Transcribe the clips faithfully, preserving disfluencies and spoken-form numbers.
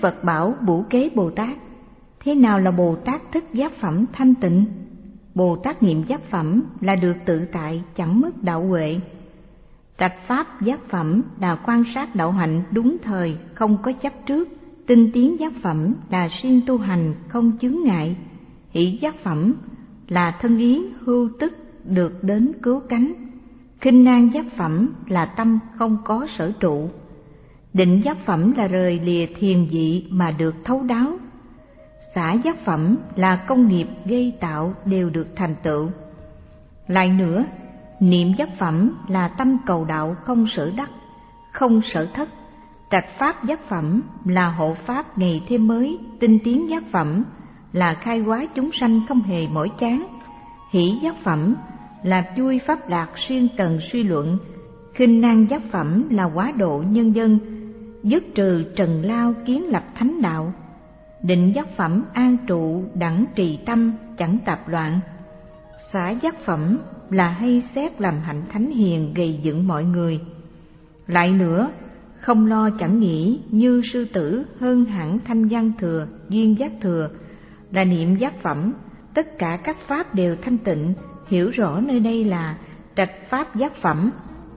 Phật bảo Bửu Kế Bồ Tát: thế nào là Bồ Tát thức giác phẩm thanh tịnh? Bồ Tát niệm giác phẩm là được tự tại, chẳng mất đạo huệ. Trạch pháp giác phẩm là quan sát đạo hạnh đúng thời, không có chấp trước. Tinh tiến giác phẩm là siêng tu hành, không chướng ngại. Hỷ giác phẩm là thân yến hưu tức, được đến cứu cánh. Khinh nan giác phẩm là tâm không có sở trụ. Định giác phẩm là rời lìa thiền dị mà được thấu đáo. Xả giác phẩm là công nghiệp gây tạo đều được thành tựu. Lại nữa, niệm giác phẩm là tâm cầu đạo không sở đắc, không sở thất. Trạch pháp giác phẩm là hộ pháp ngày thêm mới. Tinh tiến giác phẩm là khai hóa chúng sanh không hề mỏi chán. Hỷ giác phẩm là vui pháp lạc xuyên tầng suy luận. Khinh nan giác phẩm là quá độ nhân dân, dứt trừ trần lao kiến lập thánh đạo. Định giác phẩm an trụ đẳng trì tâm, chẳng tạp loạn. Xả giác phẩm là hay xét làm hạnh thánh hiền, gây dựng mọi người. Lại nữa, không lo chẳng nghĩ như sư tử, hơn hẳn thanh văn thừa, duyên giác thừa là niệm giác phẩm. Tất cả các pháp đều thanh tịnh, hiểu rõ nơi đây là trạch pháp giác phẩm.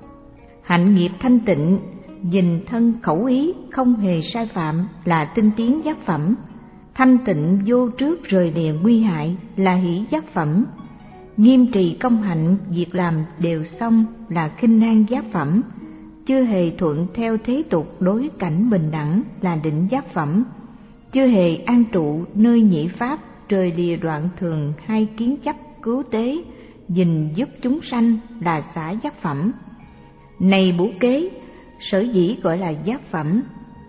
Hạnh nghiệp thanh tịnh, nhìn thân khẩu ý không hề sai phạm là tinh tiến giác phẩm. Thanh tịnh vô trước rời lìa nguy hại là hỷ giác phẩm. Nghiêm trì công hạnh, việc làm đều xong là khinh nan giác phẩm. Chưa hề thuận theo thế tục, đối cảnh bình đẳng là định giác phẩm. Chưa hề an trụ nơi nhị pháp, rời lìa đoạn thường hai kiến chấp cứu tế, gìn giúp chúng sanh là xả giác phẩm. Này Bửu Kế, sở dĩ gọi là giác phẩm,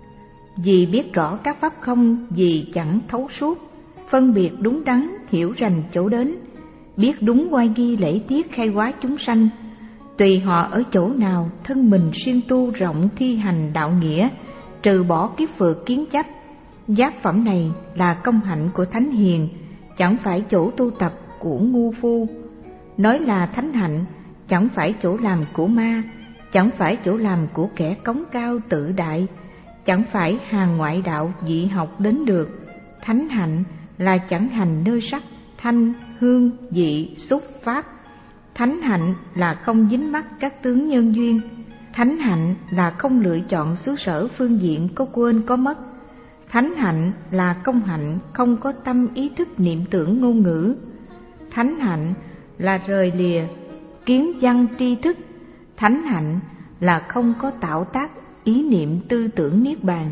vì biết rõ các pháp không, vì chẳng thấu suốt, phân biệt đúng đắn, hiểu rành chỗ đến, biết đúng oai nghi lễ tiết khai hóa chúng sanh. Tùy họ ở chỗ nào, thân mình siêng tu rộng thi hành đạo nghĩa, trừ bỏ kiết phược kiến chấp. Giác phẩm này là công hạnh của thánh hiền, chẳng phải chỗ tu tập của ngu phu. Nói là thánh hạnh, chẳng phải chỗ làm của ma, chẳng phải chỗ làm của kẻ cống cao tự đại, chẳng phải hàng ngoại đạo dị học đến được. Thánh hạnh là chẳng hành nơi sắc, thanh, hương, vị, xúc, pháp. Thánh hạnh là không dính mắc các tướng nhân duyên. Thánh hạnh là không lựa chọn xứ sở phương diện có quên có mất. Thánh hạnh là công hạnh không có tâm ý thức niệm tưởng ngôn ngữ. Thánh hạnh là rời lìa kiến văn tri thức. Thánh hạnh là không có tạo tác ý niệm tư tưởng niết bàn.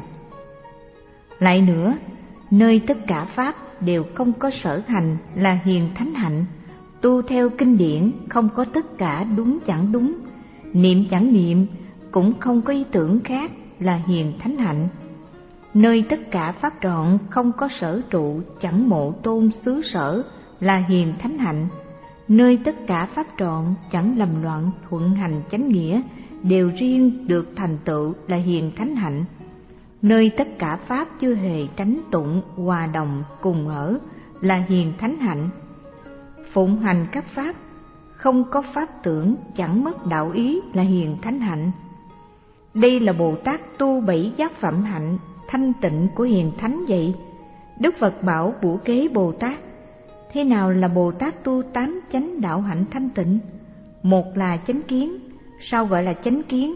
Lại nữa, nơi tất cả pháp đều không có sở hành là hiền thánh hạnh. Tu theo kinh điển không có tất cả đúng chẳng đúng, niệm chẳng niệm cũng không có ý tưởng khác là hiền thánh hạnh. Nơi tất cả pháp trọn không có sở trụ, chẳng mộ tôn xứ sở là hiền thánh hạnh. Nơi tất cả pháp trọn chẳng lầm loạn, thuận hành chánh nghĩa, đều riêng được thành tựu là hiền thánh hạnh. Nơi tất cả pháp chưa hề tránh tụng, hòa đồng cùng ở là hiền thánh hạnh. Phụng hành các pháp, không có pháp tưởng, chẳng mất đạo ý là hiền thánh hạnh. Đây là Bồ Tát tu bảy giác phẩm hạnh thanh tịnh của hiền thánh vậy. Đức Phật bảo Bửu Kế Bồ Tát: thế nào là Bồ Tát tu tám chánh đạo hạnh thanh tịnh? Một là chánh kiến. Sao gọi là chánh kiến?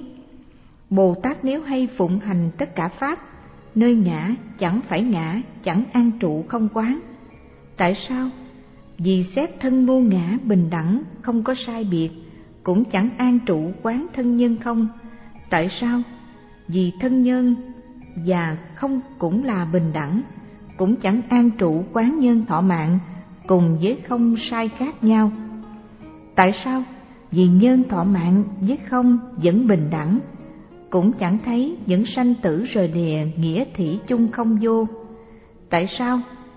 Bồ Tát nếu hay phụng hành tất cả pháp, nơi ngã chẳng phải ngã, chẳng an trụ không quán. Tại sao? Vì xét thân vô ngã bình đẳng, không có sai biệt, cũng chẳng an trụ quán thân nhân không. Tại sao? Vì thân nhân và không cũng là bình đẳng, cũng chẳng an trụ quán nhân thọ mạng, cùng với không sai khác nhau. Tại sao? Vì nhân thọ mạng với không vẫn bình đẳng, cũng chẳng thấy những sanh tử rời lìa nghĩa thủy chung không vô. Tại sao?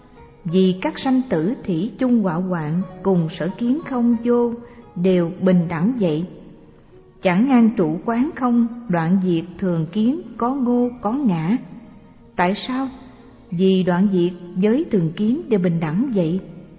Vì các sanh tử thủy chung họa hoạn cùng sở kiến không vô đều bình đẳng vậy. Chẳng an trụ quán không, đoạn diệt thường kiến có ngô có ngã. Tại sao? Vì đoạn diệt với thường kiến đều bình đẳng vậy.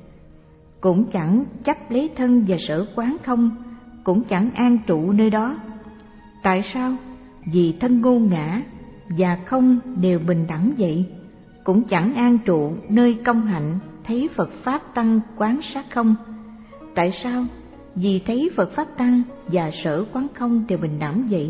Cũng chẳng chấp lấy thân và sở quán không, cũng chẳng an trụ nơi đó. Tại sao? Vì thân ngô ngã và không đều bình đẳng vậy. cũng chẳng an trụ nơi công hạnh thấy Phật Pháp Tăng quán sát không. Tại sao? Vì thấy Phật Pháp Tăng và sở quán không đều bình đẳng vậy.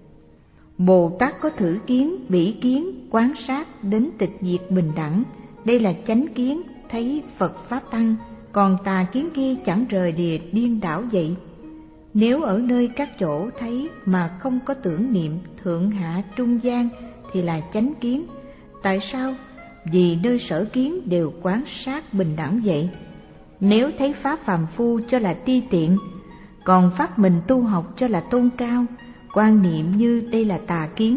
Bồ Tát có thử kiến, bỉ kiến, quán sát đến tịch diệt bình đẳng. Đây là chánh kiến, thấy Phật Pháp Tăng, còn tà kiến kia chẳng rời địa điên đảo vậy. Nếu ở nơi các chỗ thấy mà không có tưởng niệm thượng hạ trung gian thì là chánh kiến. Tại sao? Vì nơi sở kiến đều quán sát bình đẳng vậy. Nếu thấy pháp phàm phu cho là ti tiện, còn pháp mình tu học cho là tôn cao, quan niệm như đây là tà kiến.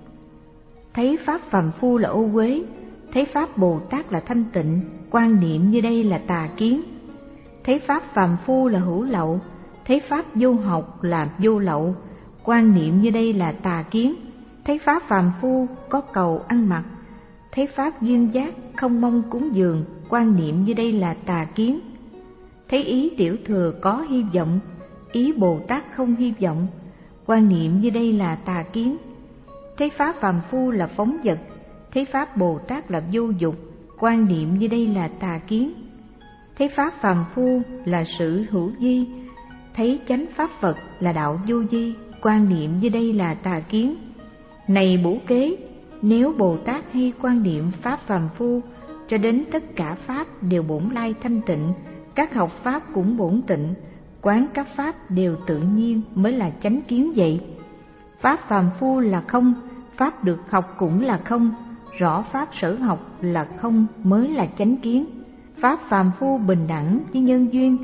Thấy pháp phàm phu là ô uế, thấy pháp Bồ Tát là thanh tịnh, quan niệm như đây là tà kiến. Thấy pháp phàm phu là hữu lậu, thấy pháp vô học là vô lậu, quan niệm như đây là tà kiến. Thấy pháp phàm phu có cầu ăn mặc, thấy pháp duyên giác không mong cúng dường, quan niệm như đây là tà kiến. Thấy ý tiểu thừa có hy vọng, ý Bồ Tát không hy vọng, quan niệm như đây là tà kiến. Thấy pháp phàm phu là phóng dật, thấy pháp Bồ Tát là vô dục, quan niệm như đây là tà kiến. Thấy pháp phàm phu là sự hữu vi, thấy chánh pháp Phật là đạo vô vi, quan niệm như đây là tà kiến. Này Bủ Kế, nếu Bồ Tát hay quan niệm pháp phàm phu cho đến tất cả pháp đều bổn lai thanh tịnh, các học pháp cũng bổn tịnh, quán các pháp đều tự nhiên mới là chánh kiến vậy. Pháp phàm phu là không, pháp được học cũng là không, rõ pháp sở học là không mới là chánh kiến. Pháp phàm phu bình đẳng với nhân duyên,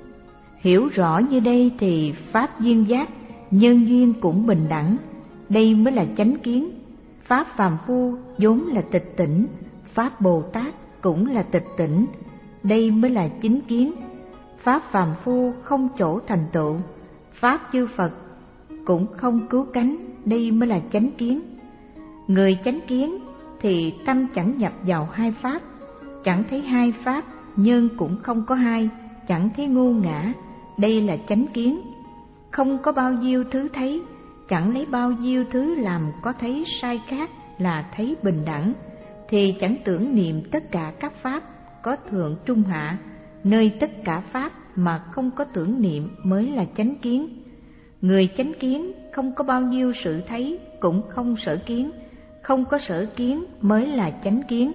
hiểu rõ như đây thì pháp duyên giác, nhân duyên cũng bình đẳng, đây mới là chánh kiến. Pháp phàm phu vốn là tịch tỉnh, pháp Bồ Tát cũng là tịch tỉnh, đây mới là chính kiến. Pháp phàm phu không chỗ thành tựu, pháp chư Phật cũng không cứu cánh, đây mới là chánh kiến. Người chánh kiến thì tâm chẳng nhập vào hai pháp, chẳng thấy hai pháp, nhân cũng không có hai, chẳng thấy ngu ngã, đây là chánh kiến. Không có bao nhiêu thứ thấy, chẳng lấy bao nhiêu thứ làm có thấy sai khác, là thấy bình đẳng, thì chẳng tưởng niệm tất cả các pháp có thượng trung hạ, nơi tất cả pháp mà không có tưởng niệm mới là chánh kiến. Người chánh kiến không có bao nhiêu sự thấy, cũng không sở kiến, không có sở kiến mới là chánh kiến.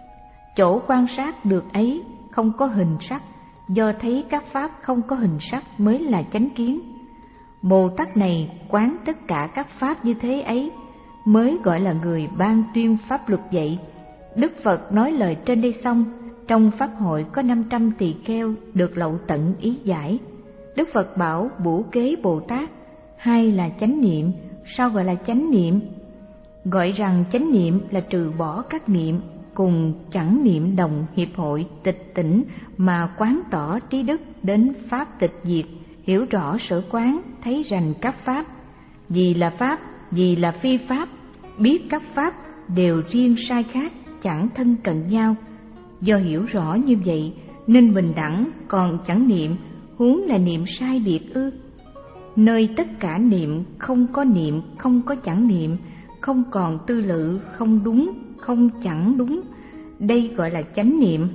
Chỗ quan sát được ấy không có hình sắc, do thấy các pháp không có hình sắc mới là chánh kiến. Bồ Tát này quán tất cả các pháp như thế ấy mới gọi là người ban tuyên pháp luật vậy. Đức Phật nói lời trên đây xong, trong pháp hội có năm trăm tỳ kheo được lậu tận ý giải. Đức Phật bảo Bủ Kế Bồ Tát, hai là chánh niệm. Sao gọi là chánh niệm? Gọi rằng chánh niệm là trừ bỏ các niệm, cùng chẳng niệm đồng hiệp hội tịch tỉnh mà quán tỏ trí đức đến pháp tịch diệt, hiểu rõ sở quán, thấy rành các pháp, vì là pháp, vì là phi pháp, biết các pháp đều riêng sai khác, chẳng thân cận nhau. Do hiểu rõ như vậy nên bình đẳng, còn chẳng niệm, huống là niệm sai biệt ư? Nơi tất cả niệm không có niệm, không có chẳng niệm, không còn tư lự, không đúng, không chẳng đúng, đây gọi là chánh niệm.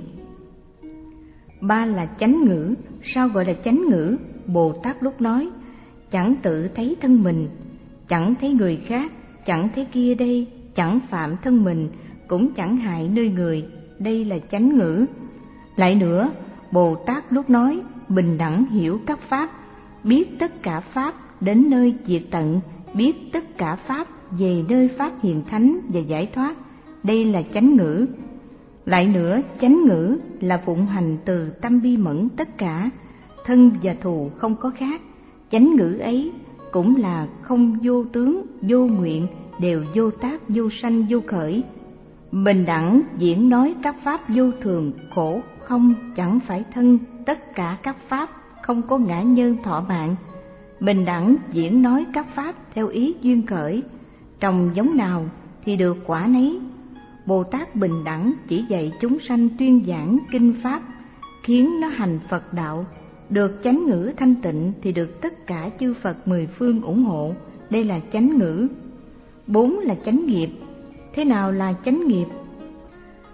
Ba là chánh ngữ. Sao gọi là chánh ngữ? Bồ Tát lúc nói, chẳng tự thấy thân mình, chẳng thấy người khác, chẳng thấy kia đây, chẳng phạm thân mình, cũng chẳng hại nơi người, đây là chánh ngữ. Lại nữa, Bồ Tát lúc nói, bình đẳng hiểu các pháp, biết tất cả pháp đến nơi diệt tận, biết tất cả pháp về nơi pháp hiện thánh và giải thoát, đây là chánh ngữ. Lại nữa, chánh ngữ là phụng hành từ tâm bi mẫn tất cả, thân và thù không có khác. Chánh ngữ ấy cũng là không vô tướng, vô nguyện, đều vô tác, vô sanh, vô khởi. Bình đẳng diễn nói các pháp vô thường, khổ, không, chẳng phải thân, tất cả các pháp không có ngã nhân thọ mạng. Bình đẳng diễn nói các pháp theo ý duyên khởi, trồng giống nào thì được quả nấy. Bồ Tát bình đẳng chỉ dạy chúng sanh tuyên giảng kinh pháp, khiến nó hành Phật đạo. Được chánh ngữ thanh tịnh thì được tất cả chư Phật mười phương ủng hộ, đây là chánh ngữ. Bốn là chánh nghiệp. Thế nào là chánh nghiệp?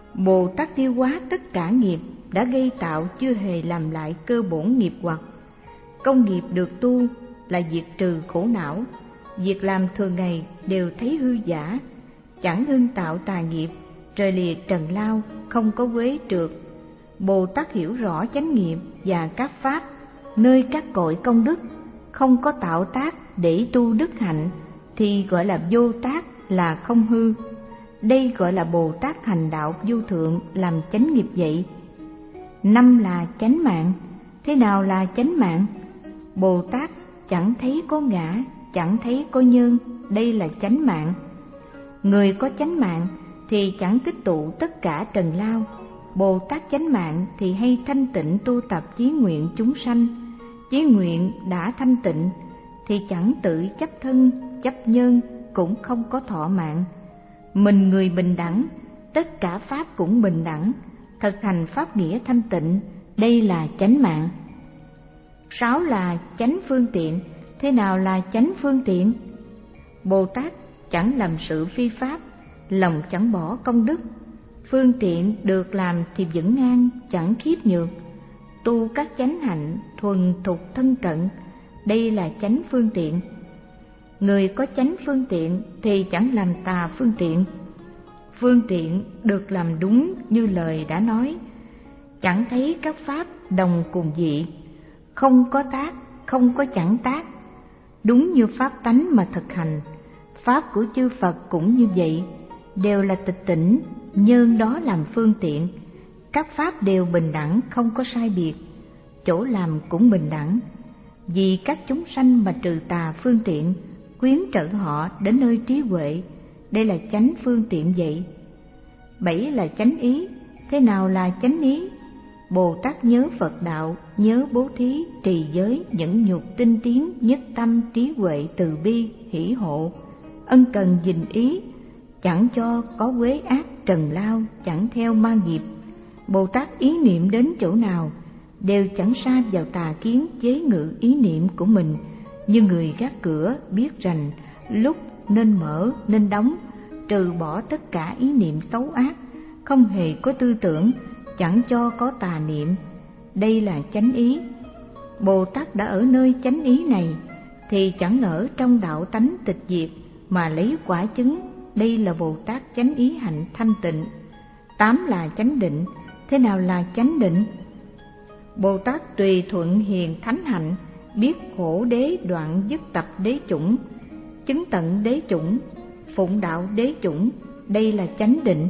Bồ Tát tiêu hóa tất cả nghiệp đã gây tạo, chưa hề làm lại cơ bổn nghiệp hoặc. Công nghiệp được tu là diệt trừ khổ não, việc làm thường ngày đều thấy hư giả, chẳng ngưng tạo tà nghiệp, trời lìa trần lao, không có quế trượt. Bồ Tát hiểu rõ chánh nghiệp và các pháp nơi các cội công đức, không có tạo tác để tu đức hạnh thì gọi là vô tác, là không hư. Đây gọi là Bồ Tát hành đạo vô thượng, làm chánh nghiệp vậy. Năm là chánh mạng. Thế nào là chánh mạng? Bồ Tát chẳng thấy có ngã, chẳng thấy có nhân, đây là chánh mạng. Người có chánh mạng thì chẳng tích tụ tất cả trần lao. Bồ Tát chánh mạng thì hay thanh tịnh tu tập chí nguyện chúng sanh. Chí nguyện đã thanh tịnh thì chẳng tự chấp thân, chấp nhân, cũng không có thọ mạng. Mình người bình đẳng, tất cả pháp cũng bình đẳng, thực hành pháp nghĩa thanh tịnh, đây là chánh mạng. Sáu là chánh phương tiện. Thế nào là chánh phương tiện? Bồ Tát chẳng làm sự phi pháp, lòng chẳng bỏ công đức. Phương tiện được làm thì vững an, chẳng khiếp nhược. Tu các chánh hạnh, thuần thục thân cận, đây là chánh phương tiện. Người có chánh phương tiện thì chẳng làm tà phương tiện. Phương tiện được làm đúng như lời đã nói, chẳng thấy các pháp đồng cùng dị, không có tác, không có chẳng tác, đúng như pháp tánh mà thực hành. Pháp của chư Phật cũng như vậy, đều là tịch tỉnh, nhân đó làm phương tiện. Các pháp đều bình đẳng, không có sai biệt, chỗ làm cũng bình đẳng. Vì các chúng sanh mà trừ tà phương tiện, quyến trợ họ đến nơi trí huệ, đây là chánh phương tiện vậy. Bảy là chánh ý. Thế nào là chánh ý? Bồ Tát nhớ Phật đạo, nhớ bố thí, trì giới, nhẫn nhục, tinh tiến, nhất tâm, trí huệ, từ bi, hỷ hộ, ân cần gìn ý, chẳng cho có quế ác trần lao, chẳng theo ma nghiệp. Bồ Tát ý niệm đến chỗ nào đều chẳng sa vào tà kiến chế ngự ý niệm của mình, như người gác cửa biết rành lúc nên mở nên đóng, trừ bỏ tất cả ý niệm xấu ác, không hề có tư tưởng, chẳng cho có tà niệm, đây là chánh ý. Bồ Tát đã ở nơi chánh ý này thì chẳng ở trong đạo tánh tịch diệt mà lấy quả chứng, đây là Bồ Tát chánh ý hạnh thanh tịnh. Tám là chánh định. Thế nào là chánh định? Bồ Tát tùy thuận hiền thánh hạnh, biết khổ đế đoạn dứt tập đế chủng, chứng tận đế chủng, phụng đạo đế chủng, đây là chánh định.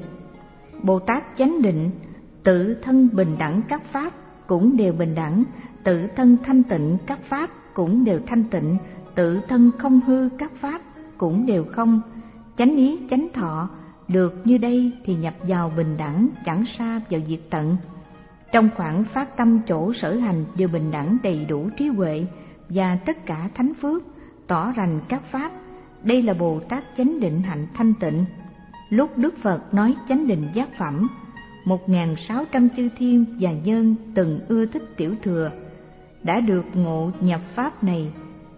Bồ Tát chánh định, tự thân bình đẳng các pháp cũng đều bình đẳng, tự thân thanh tịnh các pháp cũng đều thanh tịnh, tự thân không hư các pháp cũng đều không. Chánh ý chánh thọ được như đây thì nhập vào bình đẳng, chẳng sa vào diệt tận. Trong khoảng phát tâm chỗ sở hành đều bình đẳng, đầy đủ trí huệ và tất cả thánh phước, tỏ rành các pháp, đây là Bồ Tát chánh định hạnh thanh tịnh. Lúc Đức Phật nói chánh định giác phẩm, một nghìn sáu trăm chư thiên và nhân từng ưa thích tiểu thừa, đã được ngộ nhập pháp này,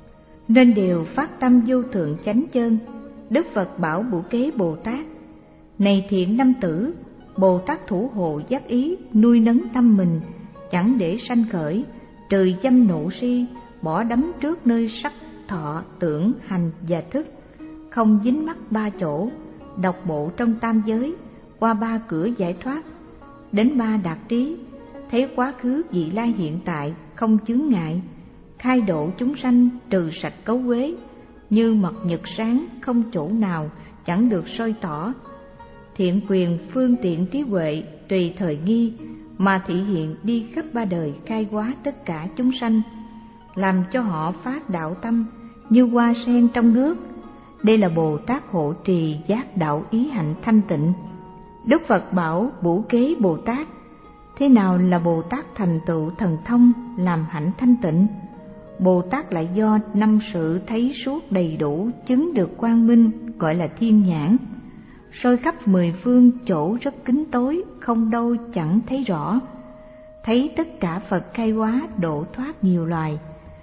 nên đều phát tâm vô thượng chánh chân. Đức Phật bảo Bửu Kế Bồ Tát: này thiện nam tử, Bồ Tát thủ hộ giác ý, nuôi nấng tâm mình, chẳng để sanh khởi, trừ dâm nộ si, bỏ đắm trước nơi sắc, thọ, tưởng, hành và thức, không dính mắc ba chỗ, độc bộ trong tam giới, qua ba cửa giải thoát, đến ba đạt trí, thấy quá khứ vị lai hiện tại, không chướng ngại, khai độ chúng sanh, trừ sạch cấu uế, như mặt nhật sáng, không chỗ nào chẳng được soi tỏ. Thiện quyền phương tiện trí huệ tùy thời nghi, mà thị hiện đi khắp ba đời, khai hóa tất cả chúng sanh, làm cho họ phát đạo tâm như hoa sen trong nước. Đây là Bồ Tát hộ trì giác đạo ý hạnh thanh tịnh. Đức Phật bảo Bửu Kế Bồ Tát: thế nào là Bồ Tát thành tựu thần thông làm hạnh thanh tịnh? Bồ Tát lại do năm sự thấy suốt đầy đủ, chứng được quang minh, gọi là thiên nhãn, soi khắp mười phương chỗ rất kín tối, không đâu chẳng thấy rõ, thấy tất cả Phật khai hóa độ thoát nhiều loài,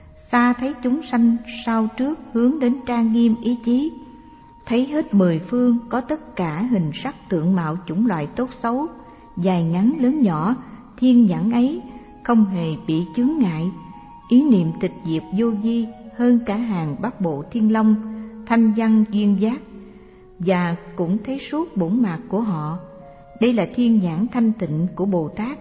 xa thấy chúng sanh sau trước hướng đến trang nghiêm ý chí, thấy hết mười phương có tất cả hình sắc tượng mạo chủng loại tốt xấu, dài ngắn lớn nhỏ, thiên nhãn ấy không hề bị chướng ngại. Ý niệm tịch diệt vô vi hơn cả hàng bát bộ thiên long, thanh văn duyên giác, và cũng thấy suốt bổn mạc của họ. Đây là thiên nhãn thanh tịnh của Bồ Tát.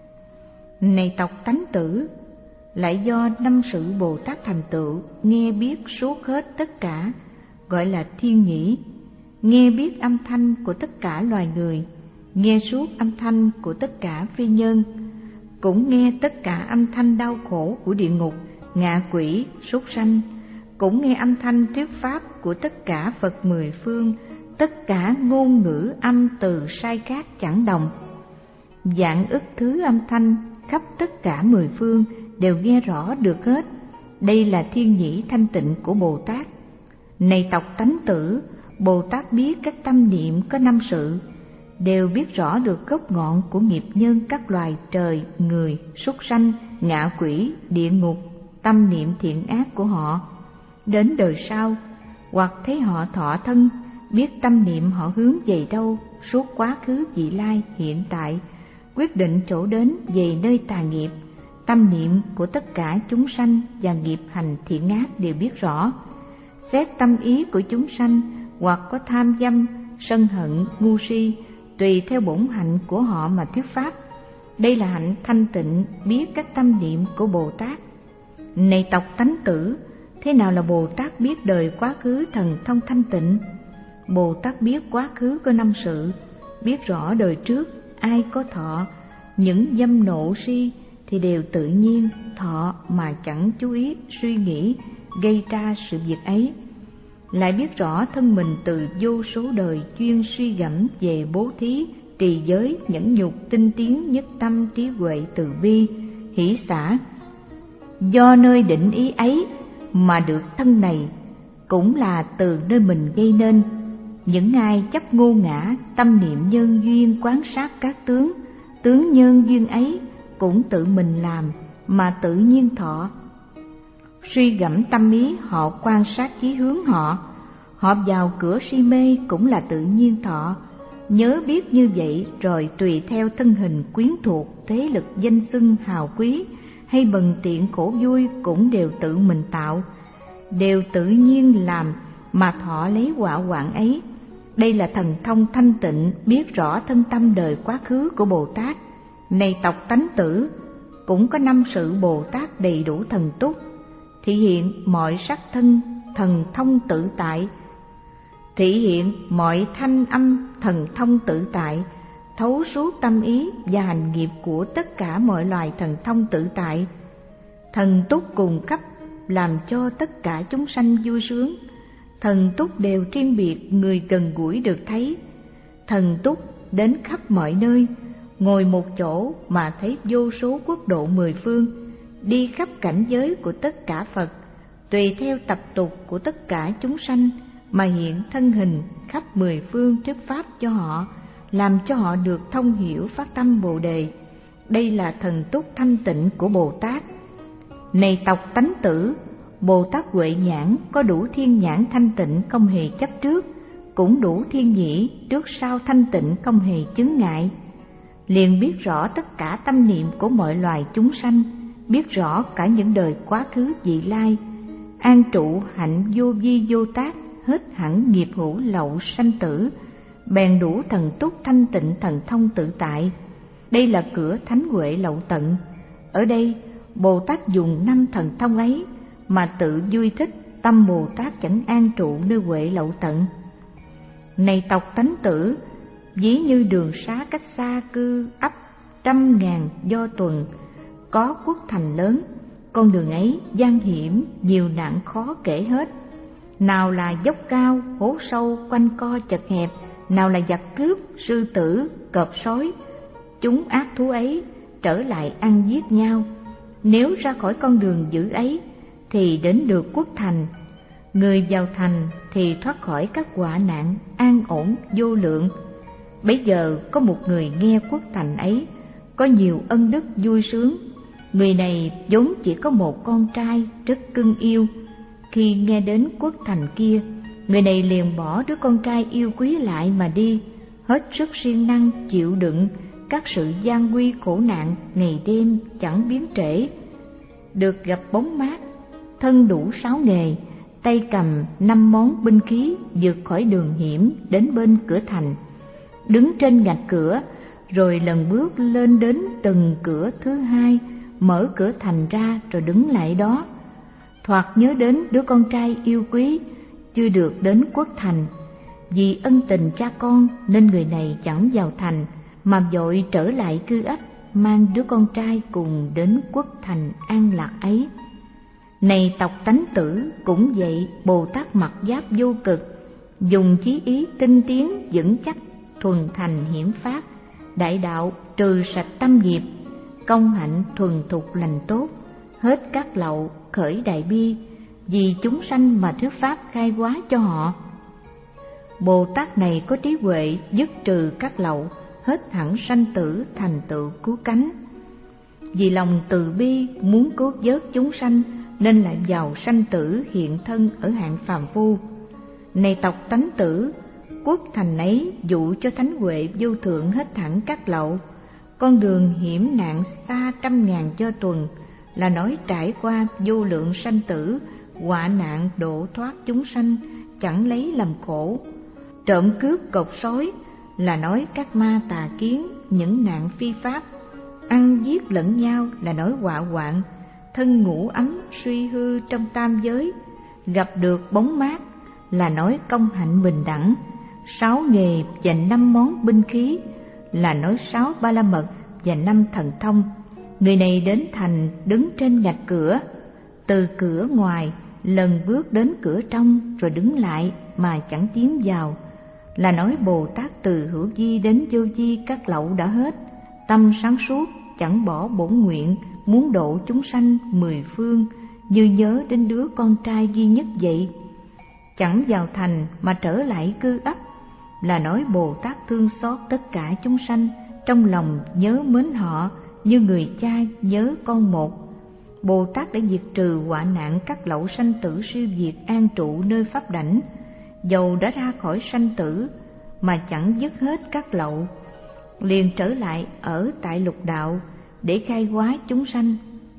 Này tộc tánh tử, lại do năm sự Bồ Tát thành tựu, nghe biết suốt hết tất cả, gọi là thiên nhĩ. Nghe biết âm thanh của tất cả loài người, nghe suốt âm thanh của tất cả phi nhân, cũng nghe tất cả âm thanh đau khổ của địa ngục, ngạ quỷ, súc sanh, cũng nghe âm thanh thuyết pháp của tất cả Phật mười phương, tất cả ngôn ngữ âm từ sai khác chẳng đồng. Vạn ức thứ âm thanh khắp tất cả mười phương đều nghe rõ được hết. Đây là thiên nhĩ thanh tịnh của Bồ Tát. Này tộc tánh tử, Bồ Tát biết các tâm niệm có năm sự, đều biết rõ được gốc ngọn của nghiệp nhân các loài trời, người, súc sanh, ngạ quỷ, địa ngục, tâm niệm thiện ác của họ. Đến đời sau, hoặc thấy họ thọ thân, biết tâm niệm họ hướng về đâu, suốt quá khứ vị lai hiện tại, quyết định chỗ đến về nơi tà nghiệp. Tâm niệm của tất cả chúng sanh và nghiệp hành thiện ác đều biết rõ. Xét tâm ý của chúng sanh, hoặc có tham dâm, sân hận, ngu si, tùy theo bổn hạnh của họ mà thuyết pháp. Đây là hạnh thanh tịnh biết các tâm niệm của Bồ Tát. Này tộc tánh tử, thế nào là Bồ Tát biết đời quá khứ thần thông thanh tịnh? Bồ Tát biết quá khứ có năm sự, biết rõ đời trước ai có thọ, những dâm nộ si thì đều tự nhiên thọ mà chẳng chú ý suy nghĩ gây ra sự việc ấy. Lại biết rõ thân mình từ vô số đời chuyên suy gẫm về bố thí, trì giới, nhẫn nhục, tinh tiến, nhất tâm, trí huệ, từ bi, hỷ xả. Do nơi định ý ấy mà được thân này, cũng là từ nơi mình gây nên. Những ai chấp ngô ngã, tâm niệm nhân duyên quán sát các tướng, tướng nhân duyên ấy cũng tự mình làm mà tự nhiên thọ. Suy gẫm tâm ý họ quan sát chí hướng họ, họ vào cửa si mê cũng là tự nhiên thọ. Nhớ biết như vậy rồi tùy theo thân hình quyến thuộc, thế lực danh xưng hào quý hay bần tiện khổ vui cũng đều tự mình tạo, đều tự nhiên làm mà thọ lấy quả hoạn ấy. Đây là thần thông thanh tịnh biết rõ thân tâm đời quá khứ của Bồ Tát. Này tộc tánh tử, cũng có năm sự Bồ Tát đầy đủ thần túc, thị hiện mọi sắc thân thần thông tự tại, thị hiện mọi thanh âm thần thông tự tại, thấu suốt tâm ý và hành nghiệp của tất cả mọi loài thần thông tự tại. Thần túc cùng cấp làm cho tất cả chúng sanh vui sướng. Thần túc đều riêng biệt người gần gũi được thấy. Thần túc đến khắp mọi nơi, ngồi một chỗ mà thấy vô số quốc độ mười phương, đi khắp cảnh giới của tất cả Phật, tùy theo tập tục của tất cả chúng sanh mà hiện thân hình khắp mười phương thuyết pháp cho họ, làm cho họ được thông hiểu phát tâm Bồ Đề. Đây là thần túc thanh tịnh của Bồ Tát. Này tộc tánh tử, Bồ Tát Huệ Nhãn có đủ thiên nhãn thanh tịnh không hề chấp trước, cũng đủ thiên nhĩ trước sau thanh tịnh không hề chướng ngại. Liền biết rõ tất cả tâm niệm của mọi loài chúng sanh, biết rõ cả những đời quá khứ vị lai, an trụ hạnh vô vi vô tác, hết hẳn nghiệp hữu lậu sanh tử, bèn đủ thần túc thanh tịnh thần thông tự tại. Đây là cửa thánh huệ lậu tận. Ở đây Bồ Tát dùng năm thần thông ấy mà tự vui thích, tâm Bồ Tát chẳng an trụ nơi huệ lậu tận. Này tộc tánh tử, ví như đường xá cách xa cư ấp trăm ngàn do tuần, có quốc thành lớn, con đường ấy gian hiểm nhiều nạn khó kể hết. Nào là dốc cao, hố sâu, quanh co chật hẹp, nào là giặc cướp, sư tử, cọp sói, chúng ác thú ấy trở lại ăn giết nhau. Nếu ra khỏi con đường dữ ấy thì đến được quốc thành, người vào thành thì thoát khỏi các họa nạn, an ổn vô lượng. Bấy giờ có một người nghe quốc thành ấy có nhiều ân đức vui sướng. Người này vốn chỉ có một con trai rất cưng yêu. Khi nghe đến quốc thành kia, người này liền bỏ đứa con trai yêu quý lại mà đi, hết sức siêng năng chịu đựng, các sự gian nguy khổ nạn ngày đêm chẳng biến trễ, được gặp bóng mát, thân đủ sáu nghề, tay cầm năm món binh khí, vượt khỏi đường hiểm đến bên cửa thành, đứng trên ngạch cửa, rồi lần bước lên đến từng cửa thứ hai, mở cửa thành ra rồi đứng lại đó. Thoạt nhớ đến đứa con trai yêu quý chưa được đến quốc thành, vì ân tình cha con nên người này chẳng vào thành mà vội trở lại cư ách, mang đứa con trai cùng đến quốc thành an lạc ấy. Này tộc Tánh Tử cũng vậy, Bồ Tát mặc giáp vô cực, dùng chí ý tinh tiến vững chắc, thuần thành hiển pháp, đại đạo trừ sạch tâm nghiệp, công hạnh thuần thục lành tốt, hết các lậu khởi đại bi, vì chúng sanh mà thuyết pháp khai hóa cho họ. Bồ Tát này có trí huệ dứt trừ các lậu, hết hẳn sanh tử thành tựu cứu cánh. Vì lòng từ bi muốn cứu vớt chúng sanh nên lại vào sanh tử hiện thân ở hạng phàm phu. Này tộc Tánh Tử, quốc thành ấy dụ cho thánh huệ vô thượng hết thẳng các lậu. Con đường hiểm nạn xa trăm ngàn cho tuần là nói trải qua vô lượng sanh tử, họa nạn độ thoát chúng sanh chẳng lấy làm khổ. Trộm cướp cột sói là nói các ma tà kiến những nạn phi pháp, ăn giết lẫn nhau là nói họa hoạn, thân ngủ ấm suy hư trong tam giới, gặp được bóng mát là nói công hạnh bình đẳng, sáu nghề và năm món binh khí là nói sáu ba la mật và năm thần thông. Người này đến thành đứng trên ngạch cửa, từ cửa ngoài lần bước đến cửa trong rồi đứng lại mà chẳng tiến vào, là nói Bồ Tát từ hữu vi đến vô vi các lậu đã hết, tâm sáng suốt chẳng bỏ bổn nguyện, muốn độ chúng sanh mười phương, như nhớ đến đứa con trai duy nhất vậy. Chẳng vào thành mà trở lại cư ấp, là nói Bồ Tát thương xót tất cả chúng sanh, trong lòng nhớ mến họ như người cha nhớ con một. Bồ Tát đã diệt trừ họa nạn các lậu sanh tử siêu diệt an trụ nơi pháp đảnh, dầu đã ra khỏi sanh tử mà chẳng dứt hết các lậu, liền trở lại ở tại lục đạo để khai hóa chúng sanh.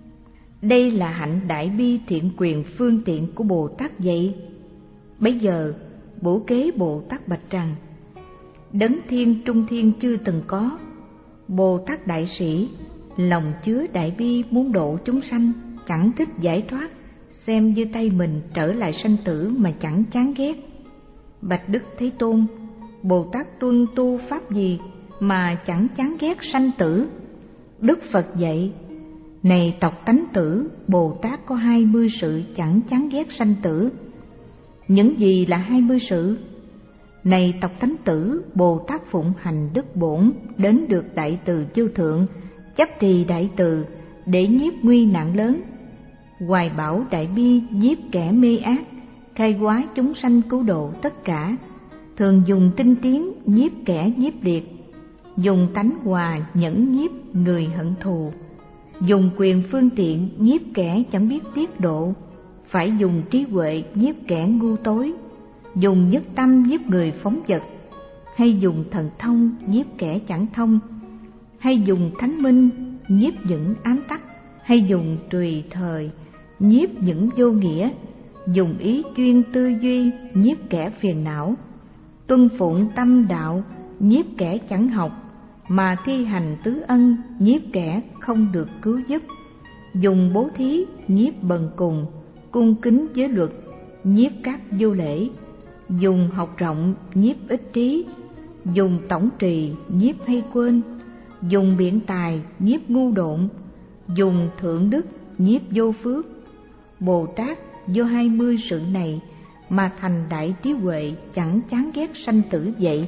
Đây là hạnh đại bi thiện quyền phương tiện của Bồ Tát vậy. Bấy giờ Bổ Kế Bồ Tát bạch rằng: Đấng thiên trung thiên chưa từng có, Bồ Tát đại sĩ lòng chứa đại bi muốn độ chúng sanh, chẳng thích giải thoát, xem như tay mình trở lại sanh tử mà chẳng chán ghét. Bạch Đức Thế Tôn, Bồ Tát tuân tu pháp gì mà chẳng chán ghét sanh tử? Đức Phật dạy: Này tộc Tánh Tử, Bồ Tát có hai mươi sự chẳng chán ghét sanh tử. Những gì là hai mươi sự? Này tộc Tánh Tử, Bồ Tát phụng hành đức bổn, đến được đại từ vô thượng, chấp trì đại từ để nhiếp nguy nạn lớn, hoài bảo đại bi nhiếp kẻ mê ác, khai hóa chúng sanh cứu độ tất cả, thường dùng tinh tiến nhiếp kẻ nhiếp liệt, dùng tánh hòa nhẫn nhiếp người hận thù, dùng quyền phương tiện nhiếp kẻ chẳng biết tiết độ, phải dùng trí huệ nhiếp kẻ ngu tối, dùng nhất tâm nhiếp người phóng dật, hay dùng thần thông nhiếp kẻ chẳng thông, hay dùng thánh minh nhiếp những ám tắc, hay dùng tùy thời nhiếp những vô nghĩa, dùng ý chuyên tư duy nhiếp kẻ phiền não, tuân phụng tâm đạo nhiếp kẻ chẳng học, mà thi hành tứ ân nhiếp kẻ không được cứu giúp, dùng bố thí nhiếp bần cùng, cung kính giới luật nhiếp các vô lễ, dùng học rộng nhiếp ích trí, dùng tổng trì nhiếp hay quên, dùng biện tài nhiếp ngu độn, dùng thượng đức nhiếp vô phước. Bồ Tát do hai mươi sự này mà thành đại trí huệ, chẳng chán ghét sanh tử vậy.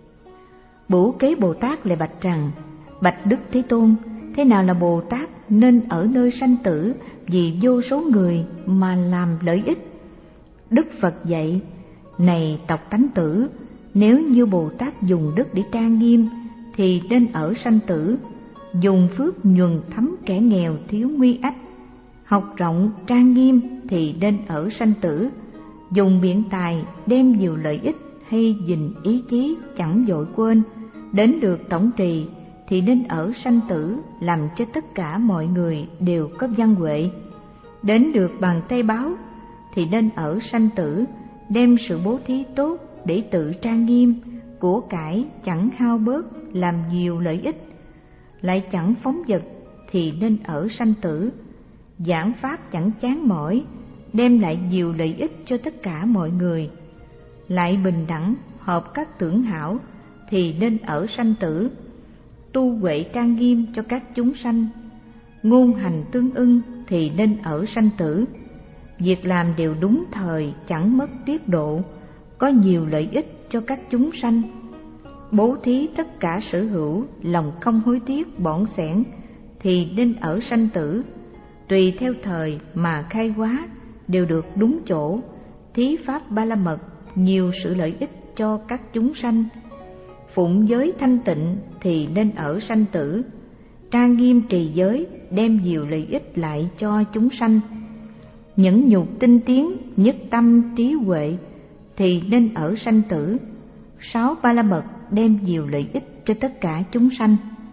Bửu Kế Bồ Tát lại bạch rằng: Bạch Đức Thế Tôn, thế nào là Bồ Tát nên ở nơi sanh tử vì vô số người mà làm lợi ích? Đức Phật dạy: Này tộc Tánh Tử, nếu như Bồ Tát dùng đức để trang nghiêm thì nên ở sanh tử, dùng phước nhuần thấm kẻ nghèo thiếu nguy ách, học rộng trang nghiêm thì nên ở sanh tử, dùng biện tài đem nhiều lợi ích hay gìn ý chí chẳng dội quên, đến được tổng trì thì nên ở sanh tử làm cho tất cả mọi người đều có văn huệ. Đến được bàn tay báo thì nên ở sanh tử đem sự bố thí tốt để tự trang nghiêm, của cải chẳng hao bớt làm nhiều lợi ích. Lại chẳng phóng dật thì nên ở sanh tử giảng pháp chẳng chán mỏi, đem lại nhiều lợi ích cho tất cả mọi người. Lại bình đẳng hợp các tưởng hảo thì nên ở sanh tử tu huệ trang nghiêm cho các chúng sanh. Ngôn hành tương ưng thì nên ở sanh tử việc làm đều đúng thời chẳng mất tiết độ, có nhiều lợi ích cho các chúng sanh. Bố thí tất cả sở hữu, lòng không hối tiếc bỏn xẻn thì nên ở sanh tử. Tùy theo thời mà khai hóa đều được đúng chỗ. Thí pháp ba la mật nhiều sự lợi ích cho các chúng sanh. Phụng giới thanh tịnh thì nên ở sanh tử. Trang nghiêm trì giới đem nhiều lợi ích lại cho chúng sanh. Nhẫn nhục tinh tiến, nhất tâm trí huệ thì nên ở sanh tử. Sáu ba la mật đem nhiều lợi ích cho tất cả chúng sanh.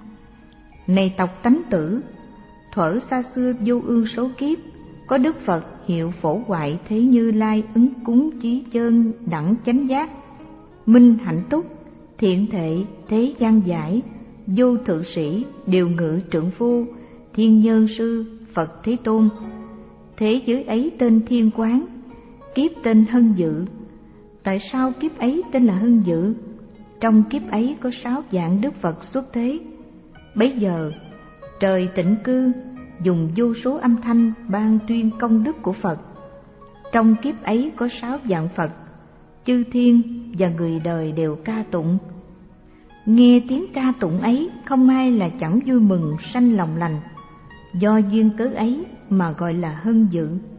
Này tộc tánh tử, thuở xa xưa vô ương số kiếp, có Đức Phật hiệu Phổ Hoại Thế Như Lai ứng cúng chí chân đẳng chánh giác, minh hạnh túc, thiện thệ, thế gian giải, vô thượng sĩ, điều ngự trượng phu, thiên nhân sư, Phật Thế Tôn. Thế giới ấy tên Thiên Quán, kiếp tên Hân Dự. Tại sao kiếp ấy tên là Hân Dự? Trong kiếp ấy có sáu dạng Đức Phật xuất thế. Bấy giờ trời tịnh cư, dùng vô số âm thanh ban tuyên công đức của Phật. Trong kiếp ấy có sáu dạng Phật, chư thiên và người đời đều ca tụng. Nghe tiếng ca tụng ấy, không ai là chẳng vui mừng sanh lòng lành. Do duyên cớ ấy mà gọi là Hân Dự.